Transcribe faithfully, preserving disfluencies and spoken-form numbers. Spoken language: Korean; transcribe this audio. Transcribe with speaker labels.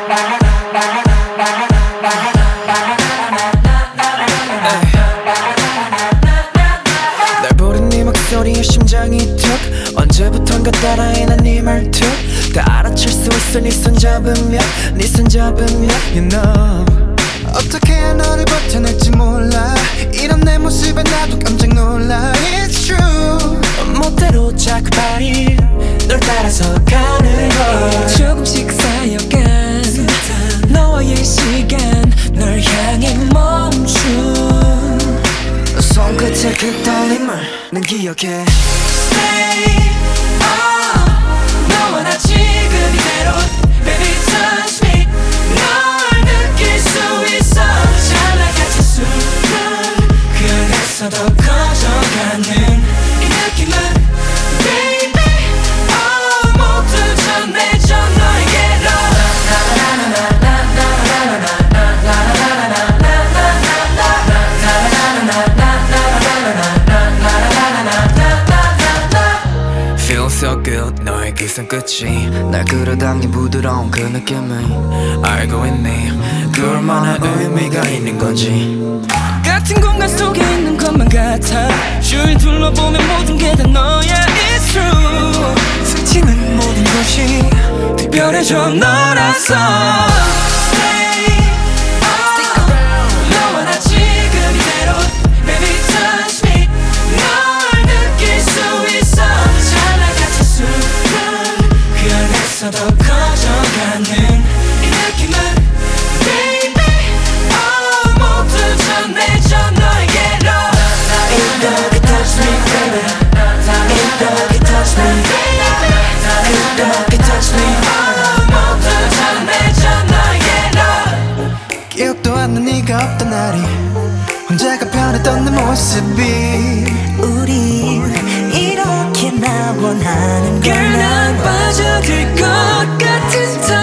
Speaker 1: 날 부른 네 목소리에 심장이 툭 언제부턴가 따라해 난 네 말투 다 알아챌 수 있어 네 손 잡으면 네 손 잡으면 You know
Speaker 2: 어떻게 해야 너를 버텨낼지 몰라 이런 내 모습에 나도 깜짝 놀라 It's true
Speaker 1: 멋대로 자극발이 널 따라서 가는 걸 조금씩 쌓여간 너와의 시간 널 향해 멈춘 손끝의 그 떨림을 난 기억해 Stay oh, 너와 나 지금 이대로 Baby touch me 널 느낄 수 있어 잘나같은 순간 그래서 더 커져가는 이 느낌은 Baby oh, 모두 전해져 너에게로 Feel so good 너의 그 손끝이 날 끌어당긴 부드러운 그 느낌을 알고 있니 그 얼마나 의미가 있는 건지 같은 공간 속에 있는 것만 같아 주위 둘러보면 모든 게 다 너야 It's true 스치는 모든 것이 특별해져 너라서 Stay oh, 너와 나 지금 이대로 Baby touch me 널 느낄 수 있어 잘나같은 순간 그래서 더 커져가는 이 느낌은 Baby oh, 모두 전해져 너에게로 이렇게 touch me baby 이렇게 touch me 이렇게 touch me oh, 모두 전해져 너에게로
Speaker 2: 기억도 안 나 네가 없던 날이 혼자가 변했던 내 모습이
Speaker 3: 우리 이렇게 나 원하는
Speaker 1: Girl
Speaker 3: 걸
Speaker 1: 난 빠져들 것 같은